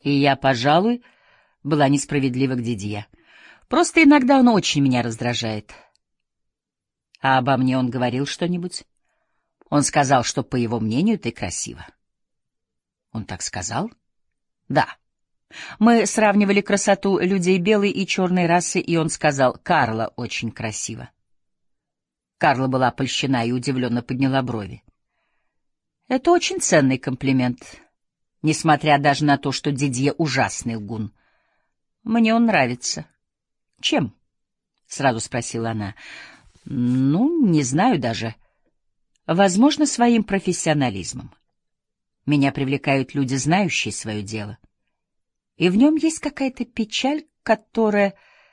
И я, пожалуй, была несправедлива к Дидье. Просто иногда он очень меня раздражает. А обо мне он говорил что-нибудь? Он сказал, что, по его мнению, ты красива. Он так сказал? Да. Мы сравнивали красоту людей белой и черной расы, и он сказал: «Карла очень красива». Карла была польщена и удивленно подняла брови. Это очень ценный комплимент, несмотря даже на то, что Дидье ужасный лгун. Мне он нравится. Чем? — сразу спросила она. Ну, не знаю даже. Возможно, своим профессионализмом. Меня привлекают люди, знающие свое дело. И в нем есть какая-то печаль, которую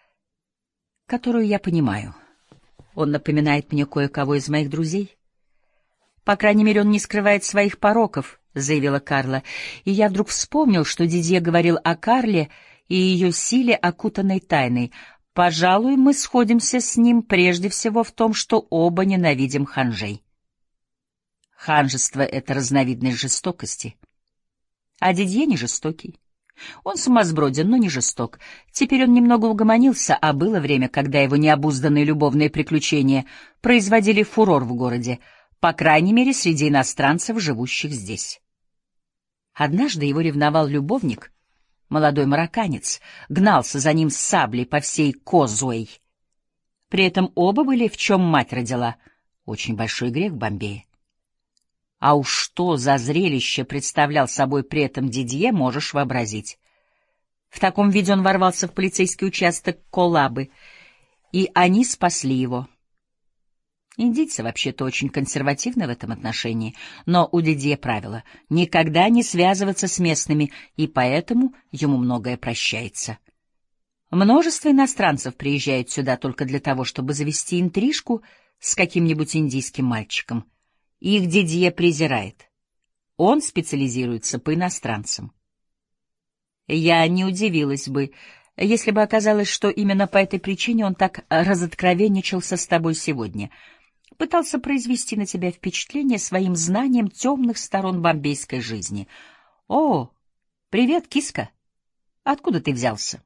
я понимаю. Он напоминает мне кое-кого из моих друзей. По крайней мере, он не скрывает своих пороков, — заявила Карла. И я вдруг вспомнил, что Дидье говорил о Карле и ее силе, окутанной тайной. Пожалуй, мы сходимся с ним прежде всего в том, что оба ненавидим ханжей. Ханжество — это разновидность жестокости. А Дидье не жестокий. Он сумасброден, но не жесток. Теперь он немного угомонился, а было время, когда его необузданные любовные приключения производили фурор в городе, по крайней мере, среди иностранцев, живущих здесь. Однажды его ревновал любовник, молодой марокканец, гнался за ним с саблей по всей Козуэй. При этом оба были, в чем мать родила, очень большой грех в Бомбее. А уж что за зрелище представлял собой при этом Дидье, можешь вообразить. В таком виде он ворвался в полицейский участок Колабы, и они спасли его. Индийцы вообще-то очень консервативны в этом отношении, но у Дидье правило — никогда не связываться с местными, и поэтому ему многое прощается. Множество иностранцев приезжают сюда только для того, чтобы завести интрижку с каким-нибудь индийским мальчиком. Их Дидье презирает. Он специализируется по иностранцам. Я не удивилась бы, если бы оказалось, что именно по этой причине он так разоткровенничался с тобой сегодня. Пытался произвести на тебя впечатление своим знанием темных сторон бомбейской жизни. О, привет, киска. Откуда ты взялся?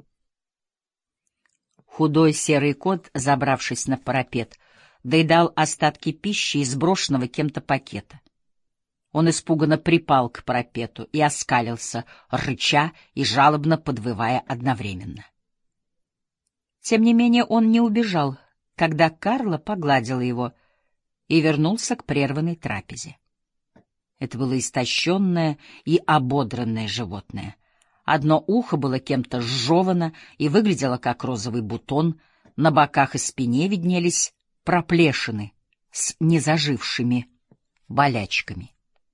Худой серый кот, забравшись на парапет, доедал остатки пищи из брошенного кем-то пакета. Он испуганно припал к парапету и оскалился, рыча и жалобно подвывая одновременно. Тем не менее он не убежал, когда Карла погладила его и вернулся к прерванной трапезе. Это было истощенное и ободранное животное. Одно ухо было кем-то сжевано и выглядело как розовый бутон, на боках и спине виднелись проплешины с незажившими болячками.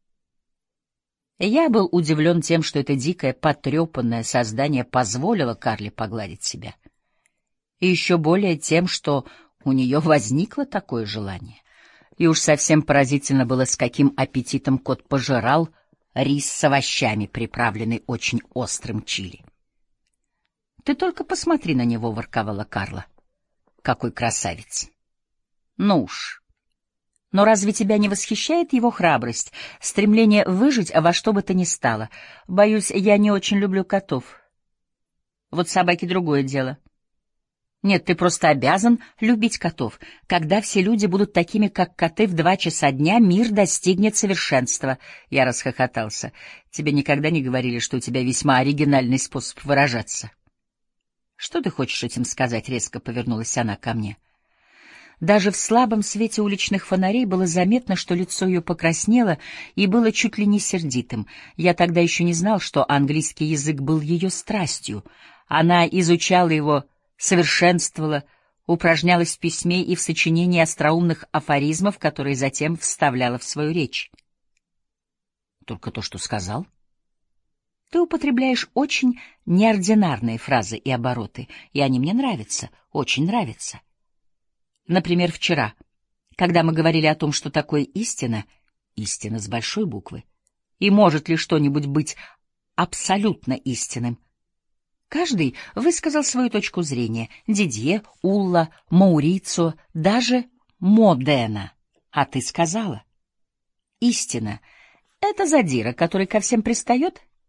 Я был удивлен тем, что это дикое, потрепанное создание позволило Карле погладить себя. И еще более тем, что у нее возникло такое желание. И уж совсем поразительно было, с каким аппетитом кот пожирал рис с овощами, приправленный очень острым чили. — Ты только посмотри на него, — ворковала Карла. — Какой красавец! Ну уж. Но разве тебя не восхищает его храбрость, стремление выжить во что бы то ни стало? Боюсь, я не очень люблю котов. Вот собаки — другое дело. Нет, ты просто обязан любить котов. Когда все люди будут такими, как коты, в 2 часа дня мир достигнет совершенства. Я расхохотался. Тебе никогда не говорили, что у тебя весьма оригинальный способ выражаться? Что ты хочешь этим сказать? Резко повернулась она ко мне. Даже в слабом свете уличных фонарей было заметно, что лицо ее покраснело и было чуть ли не сердитым. Я тогда еще не знал, что английский язык был ее страстью. Она изучала его, совершенствовала, упражнялась в письме и в сочинении остроумных афоризмов, которые затем вставляла в свою речь. Только то, что сказал. Ты употребляешь очень неординарные фразы и обороты, и они мне нравятся, очень нравятся. Например, вчера, когда мы говорили о том, что такое истина, истина с большой буквы, и может ли что-нибудь быть абсолютно истинным, каждый высказал свою точку зрения: Дидье, Улла, Маурицио, даже Модена. А ты сказала: истина — это задира, который ко всем пристает?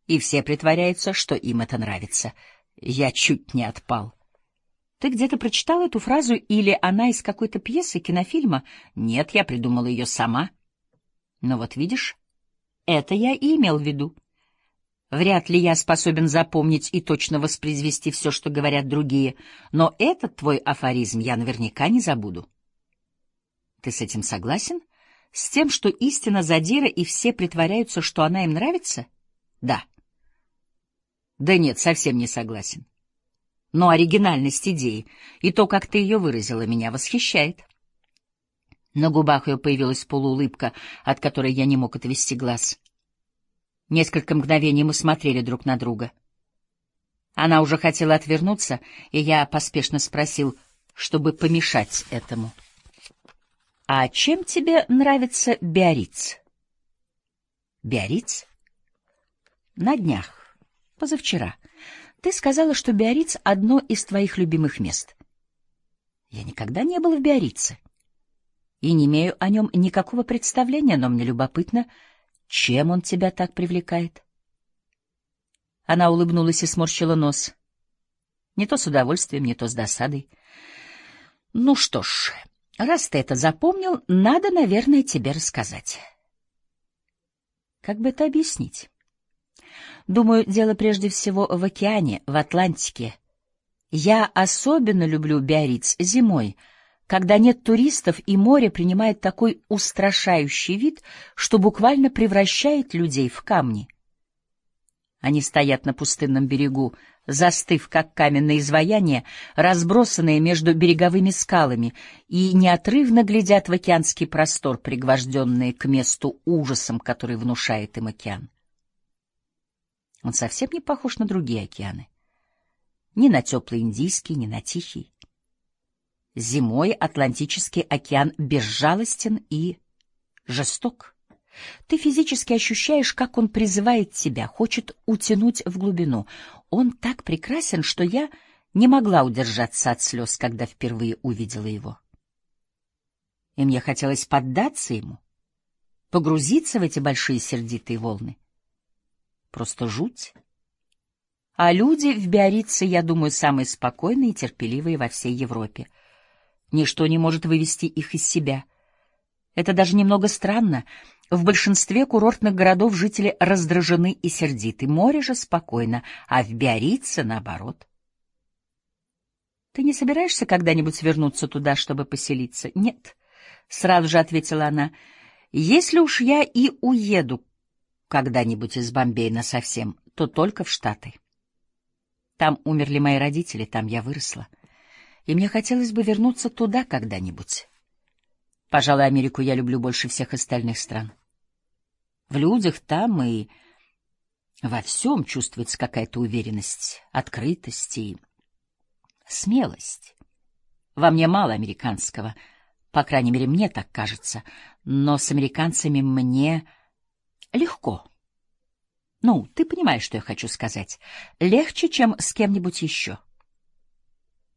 и все притворяются, что им это нравится. Я чуть не отпал. Ты где-то прочитал эту фразу, или она из какой-то пьесы, кинофильма? Нет, я придумала ее сама. Но вот видишь, это я и имел в виду. Вряд ли я способен запомнить и точно воспроизвести все, что говорят другие, но этот твой афоризм я наверняка не забуду. Ты с этим согласен? С тем, что истина задира, и все притворяются, что она им нравится? Да. Да нет, совсем не согласен. Но оригинальность идеи и то, как ты ее выразила, меня восхищает. На губах ее появилась полуулыбка, от которой я не мог отвести глаз. Несколько мгновений мы смотрели друг на друга. Она уже хотела отвернуться, и я поспешно спросил, чтобы помешать этому. — А чем тебе нравится Биарриц? — Биарриц? — На днях, позавчера. Ты сказала, что Биарриц — одно из твоих любимых мест. Я никогда не был в Биаррице и не имею о нем никакого представления, но мне любопытно, чем он тебя так привлекает? Она улыбнулась и сморщила нос. Не то с удовольствием, не то с досадой. Ну что ж, раз ты это запомнил, надо, наверное, тебе рассказать. Как бы это объяснить? Думаю, дело прежде всего в океане, в Атлантике. Я особенно люблю Биарриц зимой, когда нет туристов, и море принимает такой устрашающий вид, что буквально превращает людей в камни. Они стоят на пустынном берегу, застыв, как каменные изваяния, разбросанные между береговыми скалами, и неотрывно глядят в океанский простор, пригвожденные к месту ужасом, который внушает им океан. Он совсем не похож на другие океаны. Ни на теплый Индийский, ни на Тихий. Зимой Атлантический океан безжалостен и жесток. Ты физически ощущаешь, как он призывает тебя, хочет утянуть в глубину. Он так прекрасен, что я не могла удержаться от слез, когда впервые увидела его. И мне хотелось поддаться ему, погрузиться в эти большие сердитые волны. Просто жуть. А люди в Биаррице, я думаю, самые спокойные и терпеливые во всей Европе. Ничто не может вывести их из себя. Это даже немного странно. В большинстве курортных городов жители раздражены и сердиты. Море же спокойно, а в Биаррице наоборот. Ты не собираешься когда-нибудь вернуться туда, чтобы поселиться? Нет, сразу же ответила она. Если уж я и уеду когда-нибудь из Бомбея насовсем, то только в Штаты. Там умерли мои родители, там я выросла. И мне хотелось бы вернуться туда когда-нибудь. Пожалуй, Америку я люблю больше всех остальных стран. В людях там и во всем чувствуется какая-то уверенность, открытость и смелость. Во мне мало американского, по крайней мере, мне так кажется, но с американцами мне легко. Ну, ты понимаешь, что я хочу сказать. Легче, чем с кем-нибудь еще.